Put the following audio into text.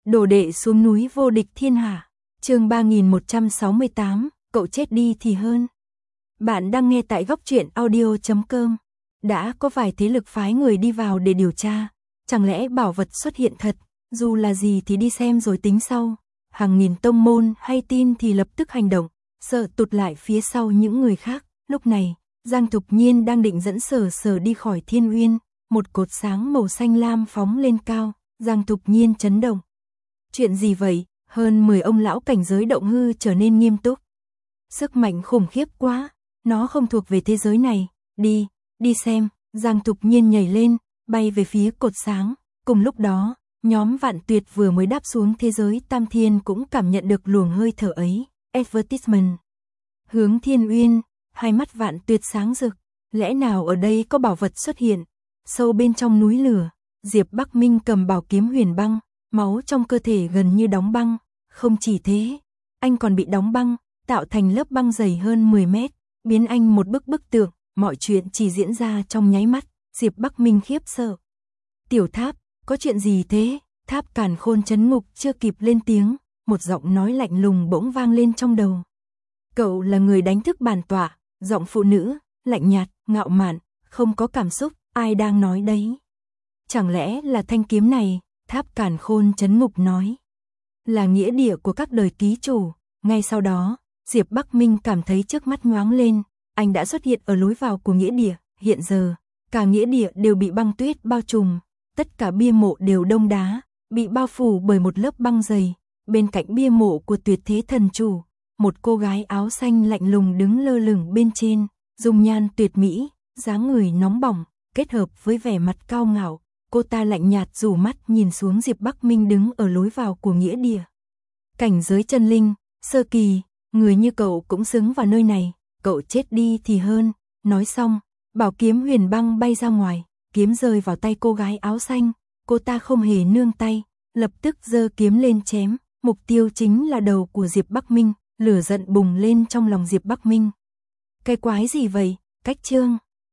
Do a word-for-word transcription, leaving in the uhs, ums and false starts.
Đồ đệ xuống núi vô địch thiên hạ. Chương ba nghìn một trăm sáu mươi tám, cậu chết đi thì hơn. Bạn đang nghe tại góc truyện audio chấm com. Đã có vài thế lực phái người đi vào để điều tra, chẳng lẽ bảo vật xuất hiện thật, dù là gì thì đi xem rồi tính sau. Hàng nghìn tông môn hay tin thì lập tức hành động, sợ tụt lại phía sau những người khác. Lúc này, Giang Thục Nhiên đang định dẫn Sở Sở đi khỏi Thiên Uyên, một cột sáng màu xanh lam phóng lên cao. Giang Thục Nhiên chấn động. Chuyện gì vậy? Hơn mười ông lão cảnh giới động hư trở nên nghiêm túc. Sức mạnh khủng khiếp quá, nó không thuộc về thế giới này. Đi, đi xem. Giang Thục Nhiên nhảy lên, bay về phía cột sáng. Cùng lúc đó, nhóm Vạn Tuyệt vừa mới đáp xuống thế giới Tam Thiên cũng cảm nhận được luồng hơi thở ấy. Advertisement. Hướng Thiên Uyên, hai mắt Vạn Tuyệt sáng rực. Lẽ nào ở đây có bảo vật xuất hiện? Sâu bên trong núi lửa, Diệp Bắc Minh cầm bảo kiếm huyền băng, máu trong cơ thể gần như đóng băng. Không chỉ thế, anh còn bị đóng băng, tạo thành lớp băng dày hơn mười mét, biến anh một bức bức tượng. Mọi chuyện chỉ diễn ra trong nháy mắt. Diệp Bắc Minh khiếp sợ. Tiểu Tháp, có chuyện gì thế? Tháp Càn Khôn trấn ngục chưa kịp lên tiếng, một giọng nói lạnh lùng bỗng vang lên trong đầu. Cậu là người đánh thức bản tọa. Giọng phụ nữ, lạnh nhạt, ngạo mạn, không có cảm xúc. Ai đang nói đấy? Chẳng lẽ là thanh kiếm này? Tháp Càn Khôn trấn ngục nói. Là nghĩa địa của các đời ký chủ. Ngay sau đó, Diệp Bắc Minh cảm thấy trước mắt nhoáng lên. Anh đã xuất hiện ở lối vào của nghĩa địa. Hiện giờ, cả nghĩa địa đều bị băng tuyết bao trùm. Tất cả bia mộ đều đông đá, bị bao phủ bởi một lớp băng dày. Bên cạnh bia mộ của tuyệt thế thần chủ, một cô gái áo xanh lạnh lùng đứng lơ lửng bên trên. Dung nhan tuyệt mỹ, dáng người nóng bỏng, kết hợp với vẻ mặt cao ngạo. Cô ta lạnh nhạt rủ mắt nhìn xuống Diệp Bắc Minh đứng ở lối vào của nghĩa địa. Cảnh giới chân linh, sơ kỳ, người như cậu cũng xứng vào nơi này, cậu chết đi thì hơn. Nói xong, bảo kiếm huyền băng bay ra ngoài, kiếm rơi vào tay cô gái áo xanh. Cô ta không hề nương tay, lập tức giơ kiếm lên chém, mục tiêu chính là đầu của Diệp Bắc Minh. Lửa giận bùng lên trong lòng Diệp Bắc Minh. Cái quái gì vậy? Cách chương